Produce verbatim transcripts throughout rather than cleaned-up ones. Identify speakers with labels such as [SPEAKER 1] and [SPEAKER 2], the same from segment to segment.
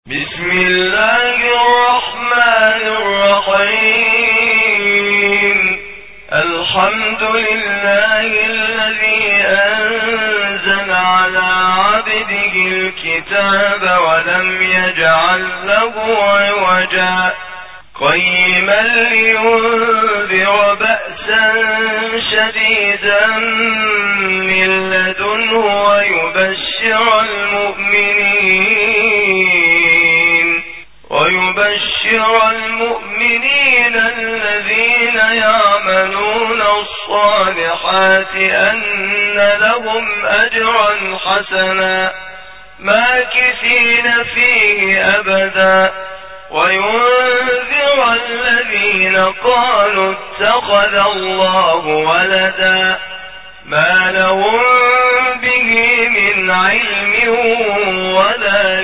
[SPEAKER 1] بسم الله الرحمن الرحيم. الحمد لله الذي أنزل على عبده الكتاب ولم يجعل له عوجا قيما لينذر بأسا شديدا من لدنه ويبشر المؤمنين ويبشر المؤمنين الذين يعملون الصالحات أن لهم أجرا حسنا ماكثين فيه أبدا وينذر الذين قالوا اتخذ الله ولدا ما لهم به من علم ولا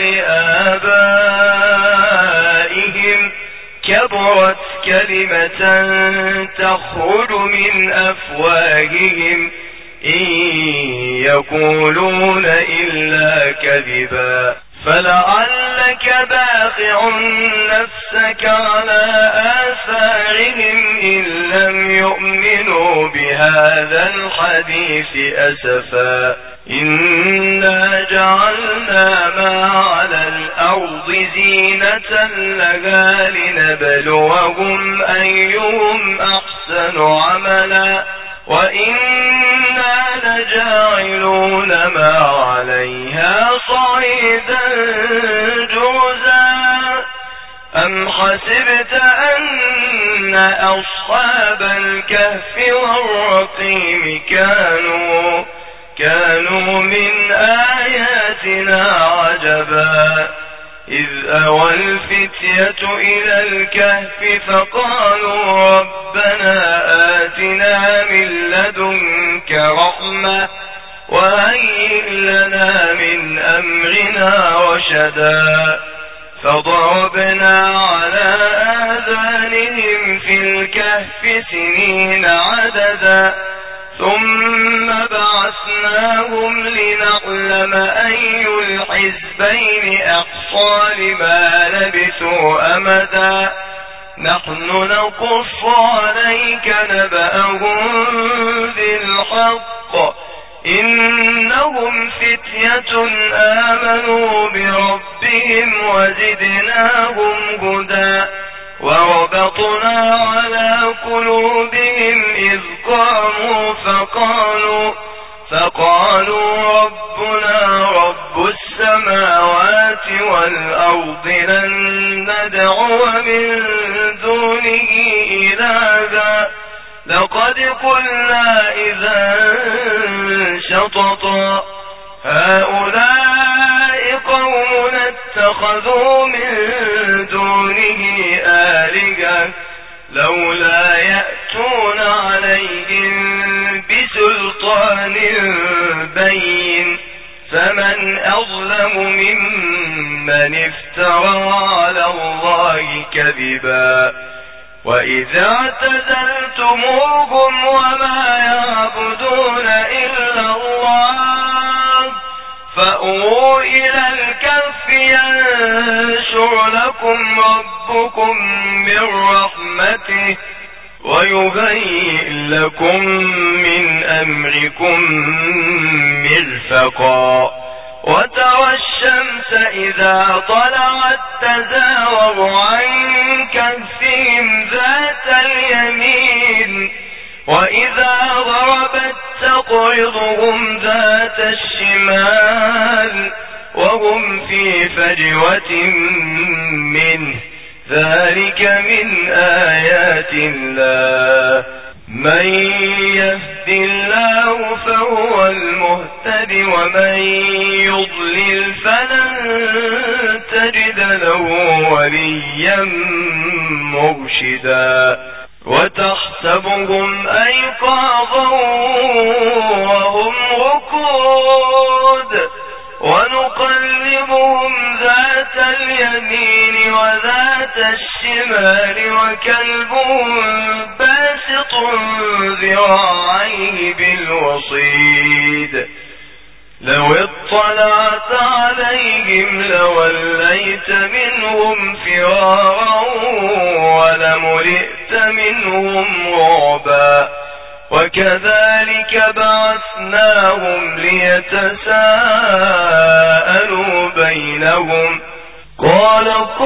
[SPEAKER 1] لآبائهم كبرت كلمة تخرج من أفواههم إن يقولون إلا كذبا فلعلك باخع نفسك على آثارهم إن لم يؤمنوا بهذا الحديث أسفا إنا جعلنا ما على الأرض زينة لها لنبلوهم أيهم أحسن عملا وإنا لجاعلون ما عليها صعيدا جرزا أم حسبت أن أصحاب الكهف والرقيم كانوا كانوا من آياتنا عجبا إذ أوى الفتية إلى الكهف فقالوا ربنا آتنا من لدنك رحمة وهيئ لنا من أمرنا رشدا فضربنا على آذانهم في الكهف سنين عددا ثم بعثناهم لنعلم أي الحزبين أحصى لما لبثوا أمدا نحن نقص عليك نبأهم بالحق إنهم فتية آمنوا بربهم وزدناهم هدى وربطنا على قلوبهم إذ قاموا فقالوا فقالوا ربنا رب السماوات والأرض لن ندعو من دونه إلها لقد قلنا إذا شططا هؤلاء قوم اتخذوا من دونه آلهة لولا يأتون عليهم بسلطان بين فمن أظلم ممن افترى على الله كذبا وإذا اعتزلتموهم وما يعبدون إلا الله فأووا إلى الكهف ينشر لكم ربكم من رحمته ويهيئ لكم من أمركم مرفقا وترى الشمس إذا طلعت تزاور عن كهفهم ذات اليمين وإذا غربت تقرضهم ذات الشمال وهم في فجوة منه ذلك من آيات الله من يهد الله فهو المهتد ومن يضلل فلن تجد له وليا مرشدا وتحسبهم أيقاظا وهم ركود ونقلبهم ذات اليمين وذات الشمال وكلبهم باسط ذراعيه بالوصيد لو اطلعت عليهم لوليت منهم فرارا ولملئت منهم رعبا وكذلك بعثناهم ليتساءلوا بينهم قال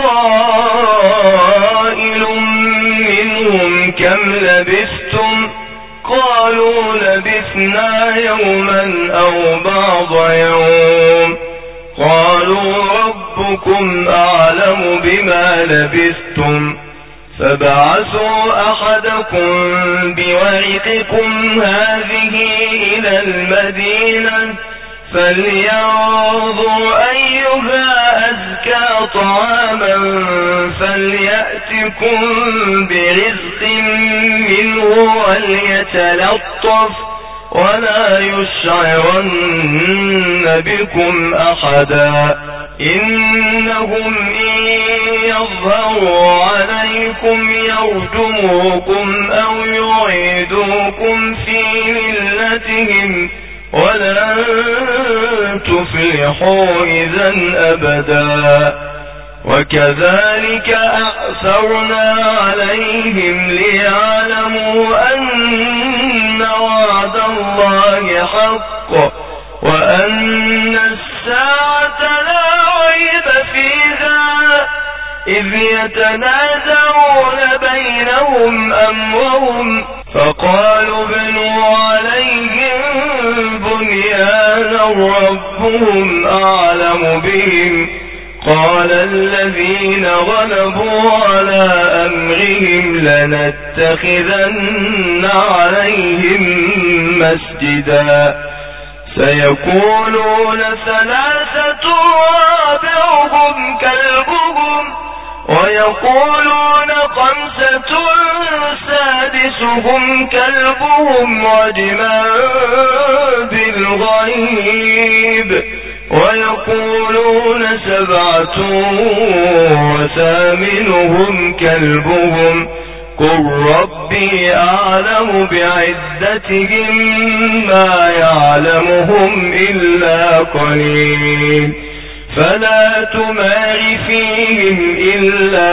[SPEAKER 1] قائل منهم كم لبثتم قالوا لبثنا يوما أو بعض يوم قالوا ربكم أعلم بما لبثتم فبعثوا أحدكم بورقكم هذه إلى المدينة فلينظر أيها أزكى طعاما فليأتكم برزق منه وليتلطف ولا يشعرن بكم أحدا إنهم إن يظهروا عليكم يرجموكم أو يعيدوكم في ملتهم ولن تفلحوا إذا أبدا وكذلك أعثرنا عليهم ليعلموا أن وعد الله حق وأن الساعة لا ريب فيها إذ يتنازعون بينهم أمرهم فقالوا ابنوا عليهم بنيانا ربهم أعلم بهم قال الذين غلبوا على أمرهم لنتخذن عليهم مسجدا سيقولون ثلاثة رابعهم كلبهم ويقولون خمسة سادسهم كلبهم رجما بالغيب ويقولون سبعة وثامنهم كلبهم قل ربي أعلم بعدتهم ما يعلمهم إلا قليل فلا تمار فيهم إلا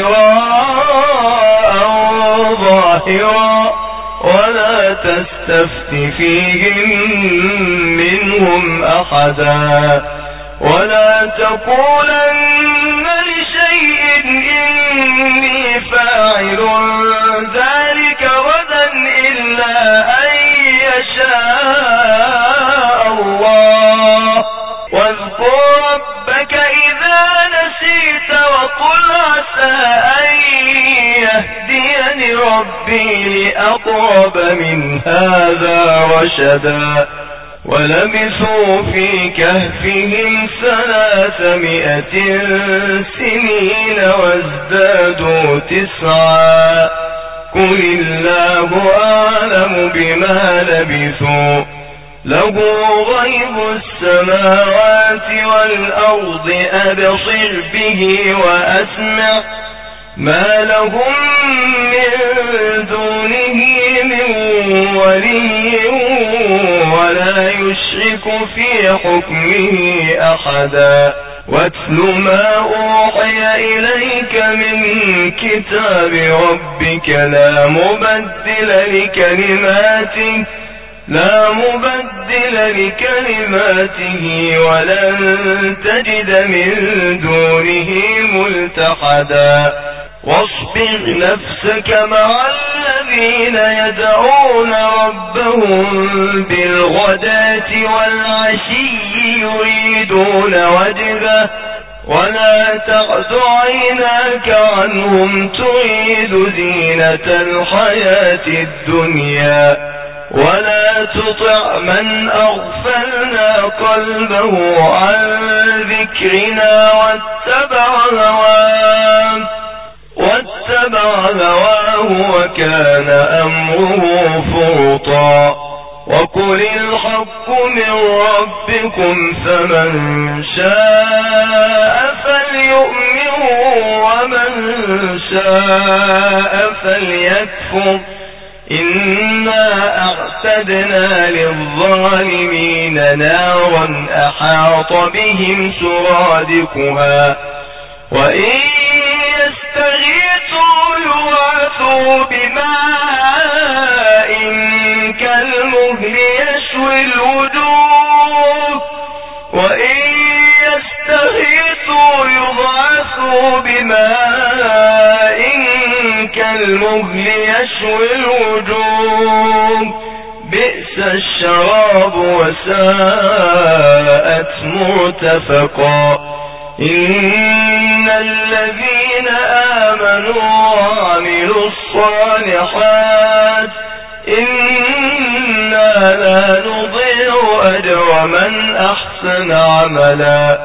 [SPEAKER 1] مراء ظاهرا ولا تستفت فيهم منهم أحدا ولا تقولن لشيء إني فاعل ذلك غدا إلا أن يشاء الله واذكر ربك إذا نسيت وقل عسى أن يهديني ربي لأقرب من هذا رشدا ولبثوا في كهفهم ثلاثمائة سنين وازدادوا تسعا قل الله أعلم بما لبثوا له غيب السماوات والأرض أبصر به وأسمع ما لهم من دونه من ولي ولا يشرك في حكمه أحدا واتل ما أوحي إليك من كتاب ربك لا مبدل لكلماته لا مبدل لكلماته ولن تجد من دونه ملتحدا واصبر نفسك مع الذين يدعون ربهم بالغداة والعشي يريدون وجهه ولا تعد عيناك عنهم تريد زينة الحياة الدنيا ولا تطع من أغفلنا قلبه عن ذكرنا واتبع هواه واتبع هواه وكان أمره فرطا وقل الحق من ربكم فمن شاء فليؤمن ومن شاء فليكفر إنا أعتدنا للظالمين نارا أحاط بهم سرادقها وإن يستغيثوا يغاثوا بماء كالمهل يشوي الوجوه وإن يستغيثوا يغاثوا بماء كالمهل يشوي الوجوه بئس الشراب وساءت مرتفقا إن الذين آمنوا وعملوا الصالحات إنا لا نضيع أجر من أحسن عملا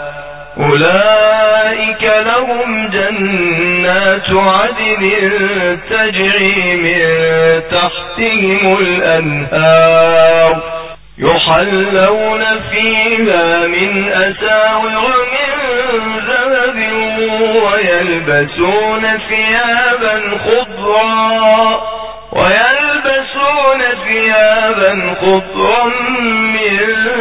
[SPEAKER 1] أولئك لهم جنات عدن تجري من تحتهم الأنهار يحلون فيها من أساور من ذهب ويلبسون ثيابا خضرا ويلبسون ثيابا خضرا من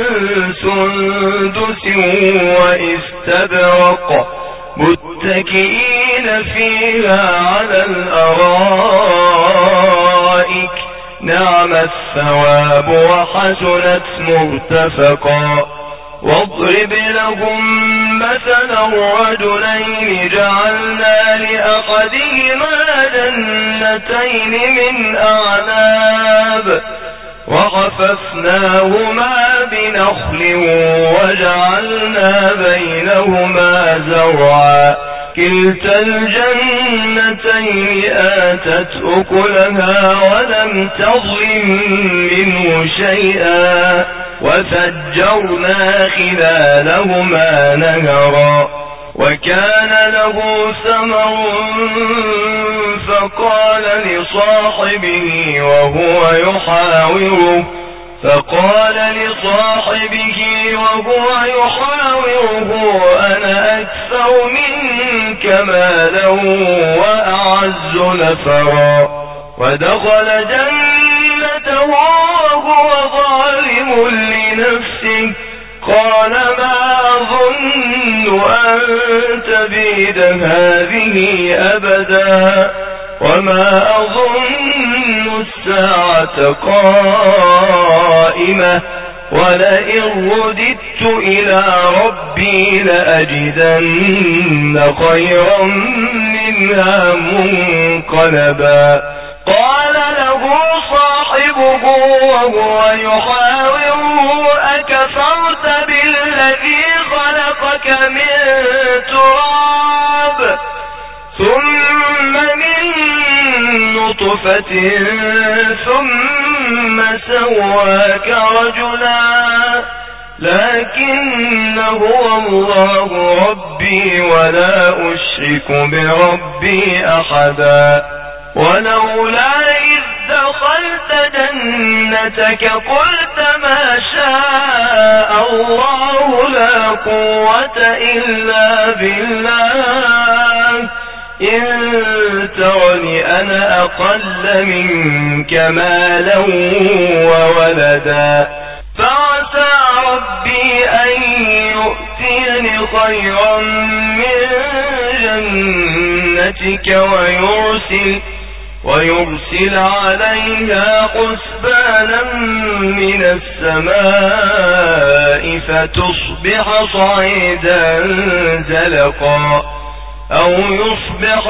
[SPEAKER 1] سندس واستبرق متكئين فيها على الأرائك نعم الثواب وحسنت مرتفقا واضرب لهم مثلا رجلين جعلنا لأحدهما جنتين من أعناب وحففناهما بنخل وجعلنا بينهما زرعا كلتا الجنتين آتت أكلها ولم تظلم منه شيئا وفجرنا خلالهما نهرا وكان له ثمر فقال لصاحبه وهو يحاوره فقال لصاحبه وهو يحاوره أنا أكثر منك مالا وأعز نفرا ودخل جنته وهو ظالم لنفسه قال ما أظن أن تبيد هذه أبدا وما أظن الساعة قائمة ولئن رددت إلى ربي لأجدن خيرا منها منقلبا قال له صاحبه وهو يحاوره أكفرت بالذي خلقك من تراب ثم من نطفة ثم سواك رجلا لكن هو الله ربي ولا أشرك بربي أحدا ولولا إذ دخلت جنتك قلت ما شاء الله لا قوة إلا بالله إن ترني أنا أقل منك مالا وولدا فعسى ربي أن يؤتيني خيرا من جنتك ويرسل ويرسل عليها حسبانا من السماء فتصبح صعيدا زلقا أو يصبح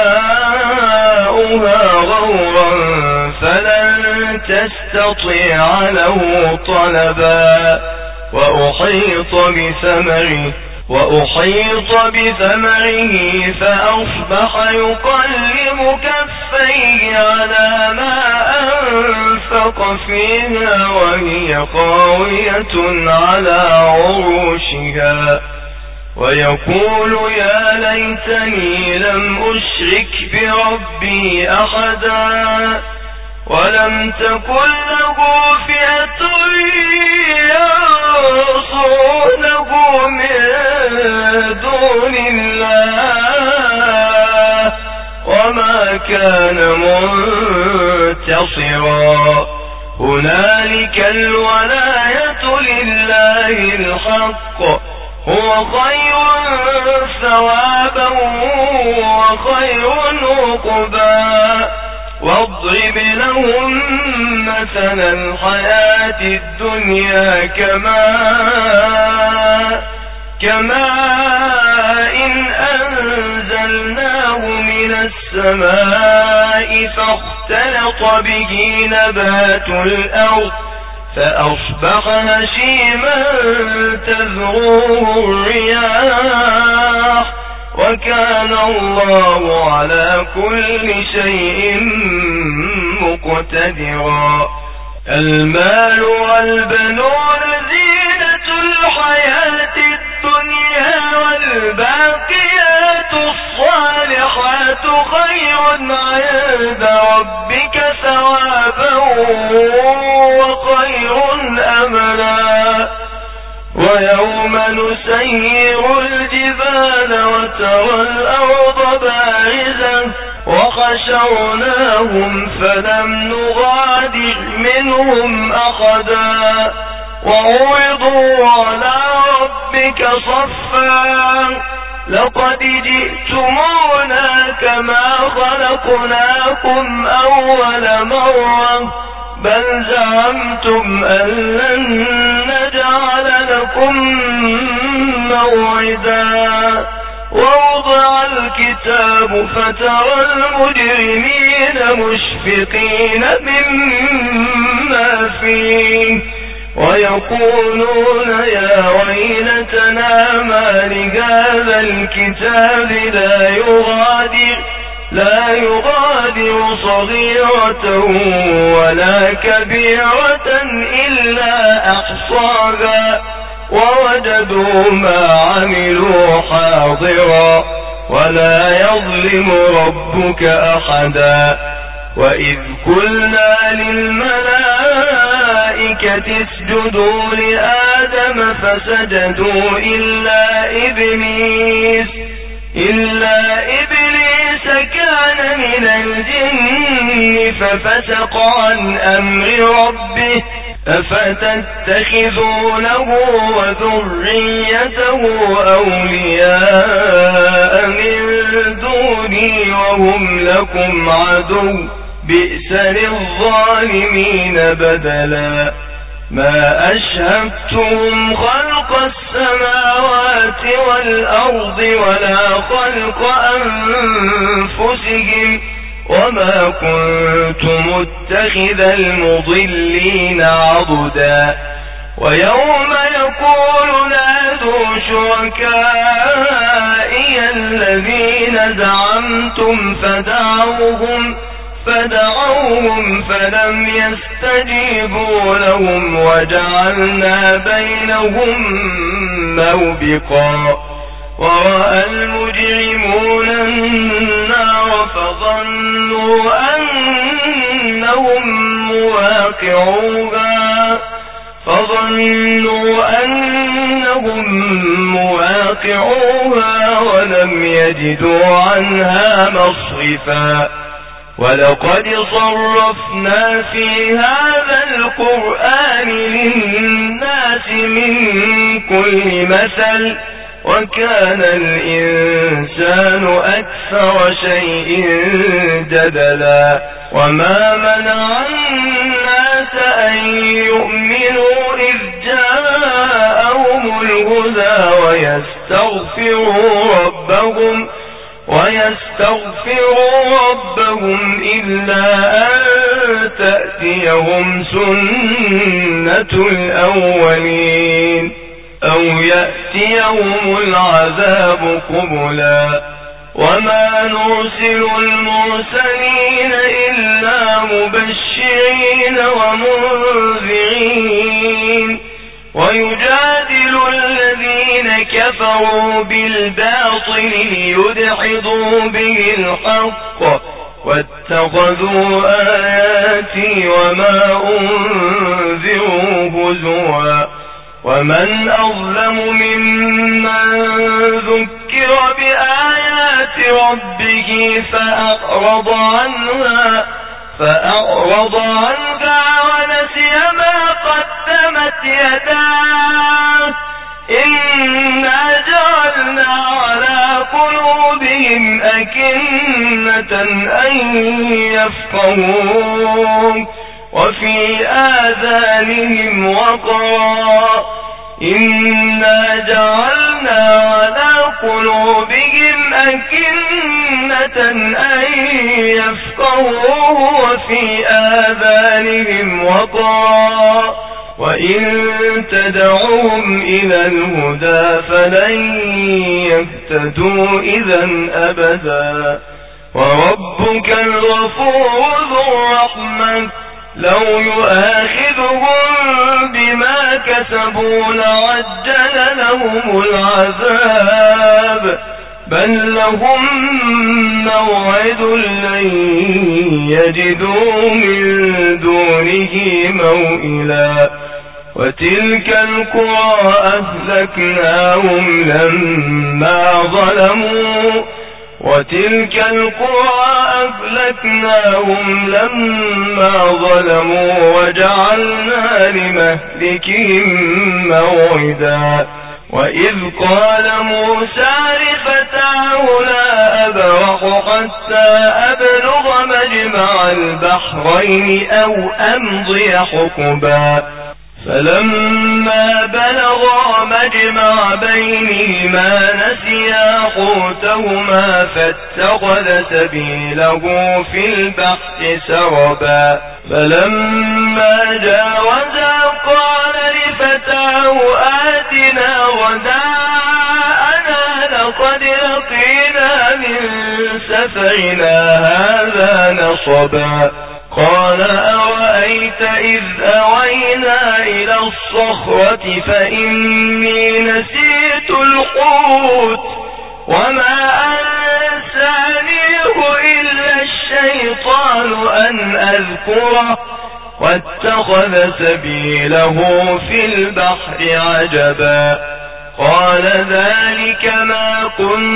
[SPEAKER 1] ماؤها غورا فلن تستطيع له طلبا وأحيط بثمره وأحيط بثمره فأصبح يقلب كفيه على ما أنفق فيها وهي خاوية على عروشها ويقول يا ليتني لم أشرك بربي أحدا ولم تكن له فئة ينصرونه من دون الله وما كان منتصرا هنالك الولاية لله الحق هو خير ثوابا وخير عقبا واضرب لهم مثل الحياة الدنيا كماء كماء إن أنزلناه من السماء فاختلط به نبات الأرض فأصبح هشيما تذروه الرياح وكان الله على كل شيء مقتدرا المال والبنون زينة الحياة الدنيا والباقيات الصالحات خير عند ربك ثوابا وخير أملا ويوم نسير الجبال وترى الأرض بارزة وحشرناهم فلم نغادر منهم أحدا وعرضوا على ربك صفا لقد جئتمونا كما خلقناكم أول مرة بل زعمتم أن لن نجعل لكم موعدا ووضع الكتاب فترى المجرمين مشفقين مما فيه ويقولون يا ويلتنا ما لهذا الكتاب لا يغادر لا يغادر صغيرة ولا كبيرة إلا أحصاها ووجدوا ما عملوا حاضرا ولا يظلم ربك أحدا وإذ قلنا للملائكة اسجدوا لآدم فسجدوا إلا إبليس إلا إبليس كان من الجن ففسق عن أمر ربه أفتتخذونه وذريته أولياء من دوني وهم لكم عدو بئس للظالمين بدلا ما أشهدتم خلق السماوات والأرض ولا خلق أنفسهم وما كنت متخذ المضلين عضدا ويوم يقول نادوا شركائي الذين زعمتم فدعوهم فدعوهم فلم يستجيبوا لهم وجعلنا بينهم موبقا ورأى المجرمون النار فظنوا أنهم مواقعوها فظنوا أنهم مواقعوها ولم يجدوا عنها مصرفا ولقد صرفنا في هذا القرآن للناس من كل مثل وكان الإنسان أكثر شيء جدلا وما منع الناس أن يؤمنوا إذ جاءهم الهدى ويستغفروا ربهم ويستغفروا ربهم إلا أن تأتيهم سنة الأولين أو يأتيهم العذاب قبلا وما نرسل المرسلين إلا مبشرين ومنذرين ويجادل الذين كفروا بالباطل ليدحضوا به الحق واتخذوا آياتي وما أنذروا هزوا ومن أظلم ممن ذكر بآيات ربه فأعرض عنها فأعرض عنها ونسي ما قدمت يداه إنا جعلنا على قلوبهم أكنة أن يفقهوه وفي آذانهم وقرا إنا جعلنا على قلوبهم أكنة أن يفقهوه وفي آذانهم وقرا وإن تدعوهم إلى الهدى فلن يهتدوا إذا أبدا وربك الغفور ذو الرحمة لو يؤاخذهم بما كسبوا لعجل لهم العذاب بل لهم موعد لن يجدوا من دونه موئلا وتلك القرى أهلكناهم لما ظلموا وتلك القرى أهلكناهم لما ظلموا وجعلنا لمهلكهم موعدا وإذ قال موسى لفتاه لا أبرح حتى أبلغ مجمع البحرين أو أمضي حقبا فلما بلغا مجمع بينهما نسيا حوتهما فاتخذ سبيله في البحر سربا فلما جاوزا قال لفتاه آتنا غداءنا لقد لقينا من سفرنا هذا نصبا قال أرأيت إذ أوينا إلى الصخرة فإني نسيت الحوت وما أنسانيه إلا الشيطان أن أذكره واتخذ سبيله في البحر عجبا قال ذلك ما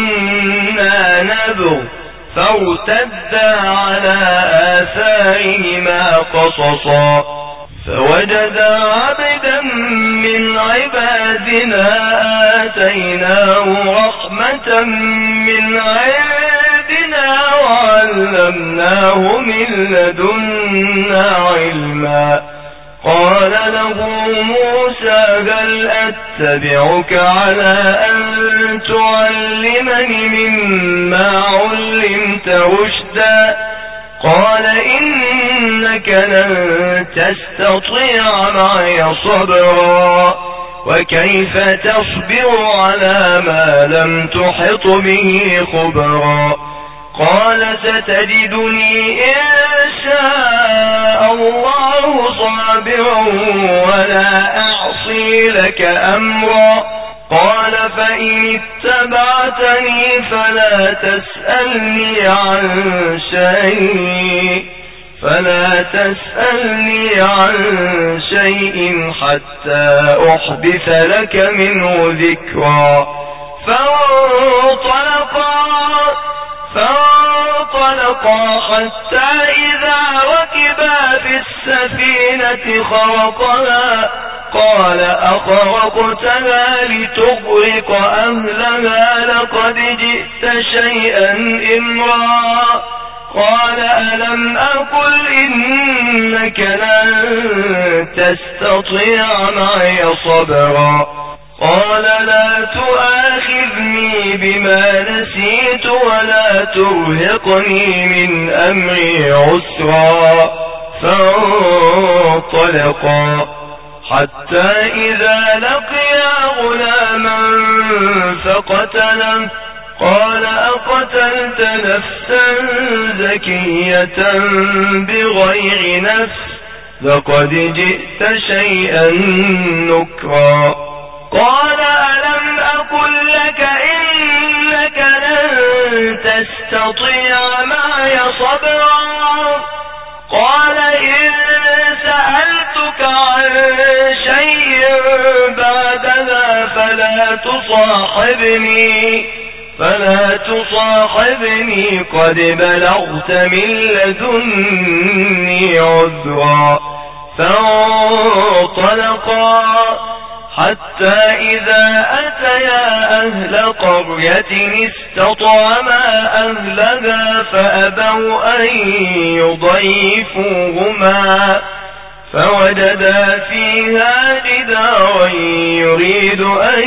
[SPEAKER 1] كنا نبغ فارتدا على آثارهما قصصا فوجدا عبدا من عبادنا آتيناه رحمة من عندنا وعلمناه من لدنا علما قال له موسى هل أتبعك على أن تعلمني مما علمت رشدا قال إنك لن تستطيع معي صبرا وكيف تصبر على ما لم تحط به خبرا قال ستجدني إن شاء الله صابرا ولا أعصي لك أمرا قال فإن اتبعتني فلا تسألني عن شيء فلا تسألني عن شيء حتى أحدث لك منه ذكرا فانطلقا فانطلقا حتى إذا ركبا في السفينة خرقها قال أخرقتها لتغرق أهلها لقد جئت شيئا إمرا قال ألم أقل إنك لن تستطيع معي صبرا قال لا تؤاخذني بما نسيت ولا ترهقني من أمري عسرا فانطلقا حتى إذا لقيا غلاما فقتله قال أقتلت نفسا زكية بغير نفس لقد جئت شيئا نكرا قال ألم أقل لك إنك لن تستطيع معي صبرا قال إن سألتك عن شيء بعدها فلا تصاحبني فلا تصاحبني قد بلغت من لدني عذرا فانطلقا حتى إذا أتيا أهل قرية استطعما أهل فأبوا أن يضيفوهما فوجدا فيها جدارا يريد أن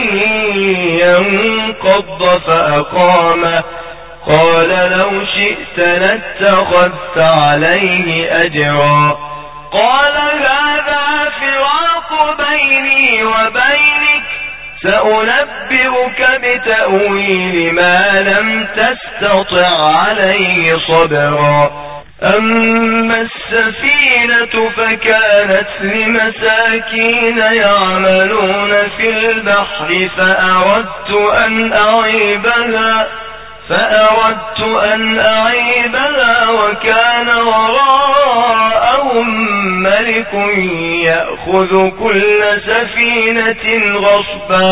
[SPEAKER 1] ينقض فأقامه قال لو شئت لاتخذت عليه أجرا قال هذا فراق بيني وبينك سأنبئك بتأويل ما لم تستطع عليه صبرا أما السفينة فكانت لمساكين يعملون في البحر فأردت أن أعيبها فأردت أن أعيبها وكان وراءهم ملك يأخذ كل سفينة غصبا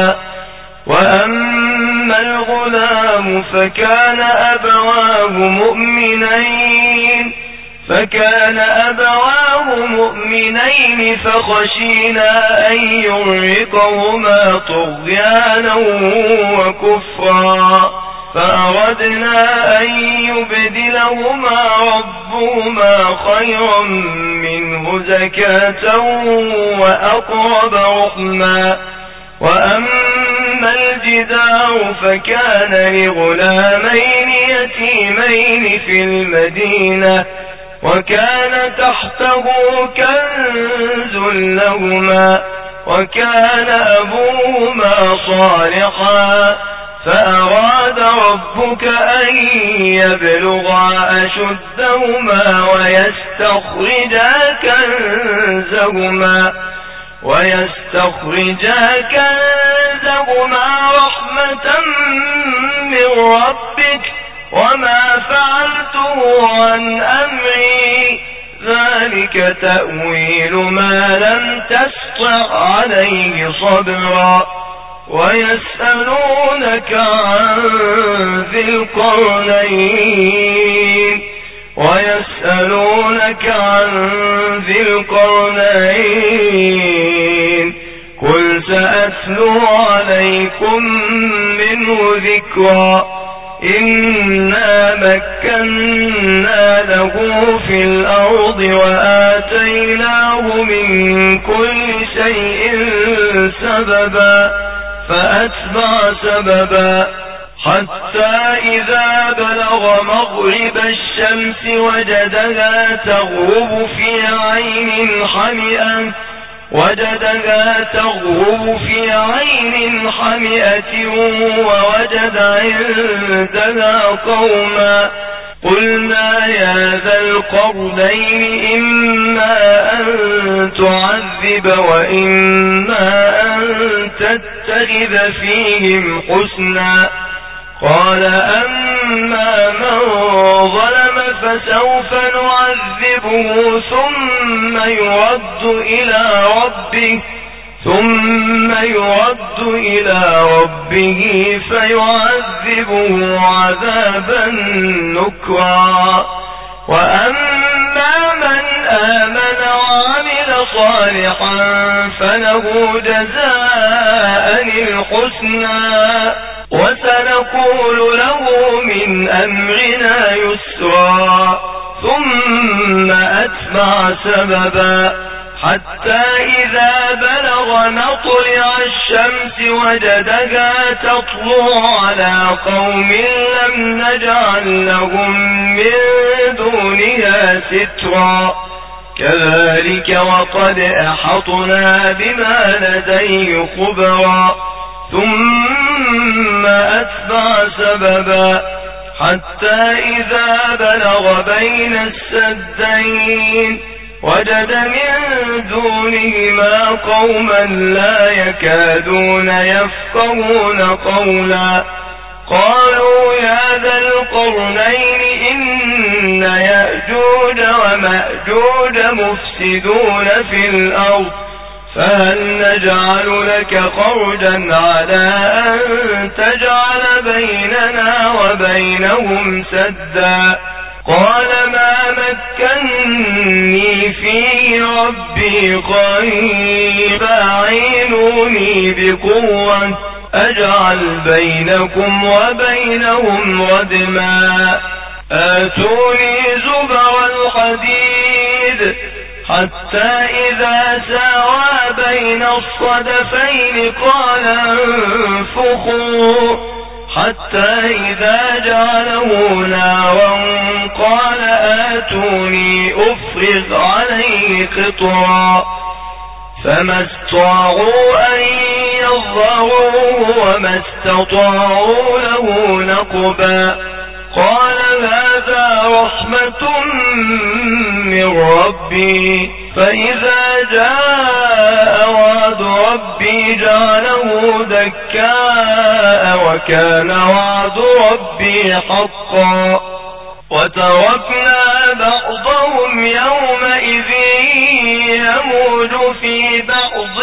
[SPEAKER 1] وأما الغلام فكان أبواه مؤمنين فكان أبواه مؤمنين فخشينا أن يرهقهما طغيانا وكفرا فأردنا أن يبدلهما ربهما خيرا منه زكاة وأقرب رحما وأما الجدار فكان لغلامين يتيمين في المدينة وكان تحته كنز لهما وكان أبوهما صالحا فأراد ربك أن يبلغا أشدهما ويستخرجا كنزهما ويستخرجا كنزهما رحمة من ربك وما فعلته عن أمري ذلك تأويل ما لم تستطع عليه صبرا ويسألونك عن ذي القرنين ويسألونك عن ذي القرنين قل سأتلو عليكم منه ذكرا إنا مكنا له في الأرض وآتيناه من كل شيء سببا فأتبع سببا حتى إذا بلغ مغرب الشمس وجدها تغرب في عين حمئة وجدها تغرب في عين حمئة ووجد عندها قوما قلنا يا ذا القرنين إما أن تعذب وإما أن تتخذ فيهم حسنا قال أما من ظلم فسوف نعذبه ثم يرد إلى ربه ثم يرد إلى ربه فيعذبه عذابا نكرا وأما من آمن وعمل صالحا فله جزاء الحسنى وسنقول له من أمرنا يسرا ثم أتبع سببا حتى إذا بلغ مطلع الشمس وجدها تطلع على قوم لم نجعل لهم من دونها سترا كذلك وقد أحطنا بما لديه خبرا ثم أتبع سببا حتى إذا بلغ بين السدين وجد من دونهما قوما لا يكادون يفقهون قولا قالوا يا ذا القرنين إن يأجوج ومأجوج مفسدون في الأرض فهل نجعل لك خرجا على أن تجعل بيننا وبينهم سدا قال ما مكنني فيه ربي خير فأعينوني بقوة أجعل بينكم وبينهم ردما آتوني زبر الحديد حتى إذا ساوى بين الصدفين قال انفخوا حتى إذا جعله نارا قال آتوني أفرغ عليه قطرا فما استطاعوا أن يظهروه وما استطاعوا له نقبا قال هذا رحمة من ربي فإذا جاء وعد ربي جعله دكاء وكان وعد ربي حقا وتركنا بعضهم يومئذ يموج في بعض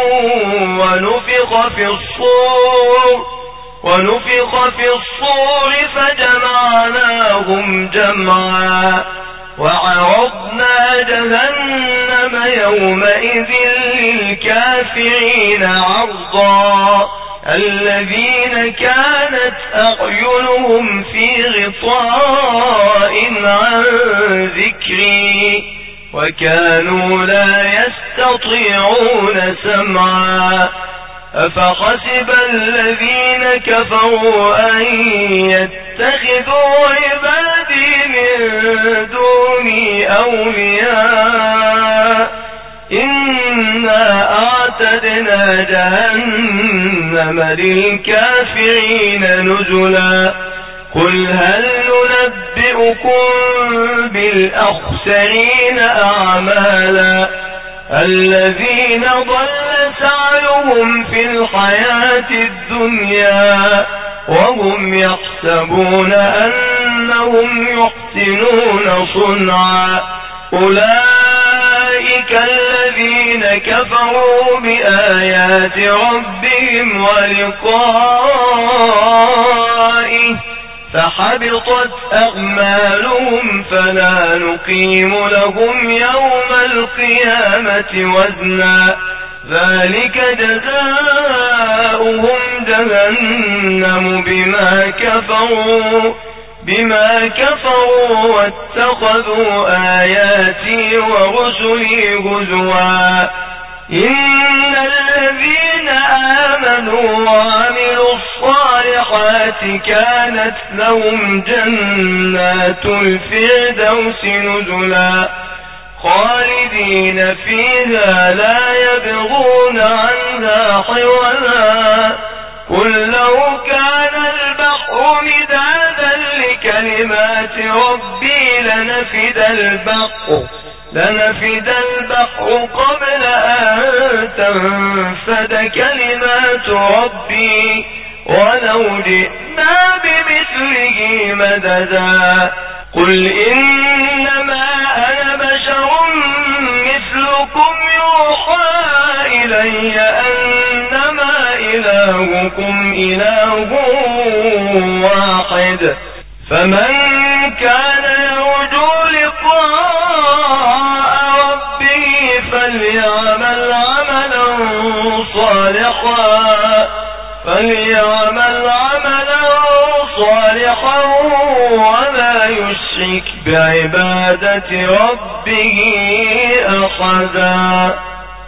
[SPEAKER 1] ونفخ في الصور ونفخ في الصور فجمعناهم جمعا وعرضنا جهنم يومئذ للكافرين عرضا الذين كانت أعينهم في غطاء عن ذكري وكانوا لا يستطيعون سمعا أفحسب الذين كفروا أن يتخذوا عبادي من دوني أولياء إنا أعتدنا جهنم للكافرين نزلا قل هل ننبئكم بالأخسرين أعمالا الذين ضل سعيهم في الحياة الدنيا وهم يحسبون أنهم يحسنون صنعا أولئك الذين كفروا بآيات ربهم ولقائه فحبطت أعمالهم فلا نقيم لهم يوم القيامة وزنا ذلك جزاؤهم جهنم بما كفروا بما كفروا واتخذوا آياتي ورسلي هزوا إن الذين آمنوا وعملوا الصالحات كانت لهم جنات الفردوس نزلا خالدين فيها لا يبغون عنها حولا قل لو كان البحر مدادا لكلمات ربي لنفد البحر لنفد البحر قبل أن تنفد كلمات ربي ولو جئنا بمثله مددا قل إنما أنا بشر مثلكم يوحى إلي أنما إلهكم إله واحد فمن كان يرجو لقاء ربه فليعمل عملا صالحا فليعمل عملا صالحا ولا يشرك بعبادة ربه أحدا.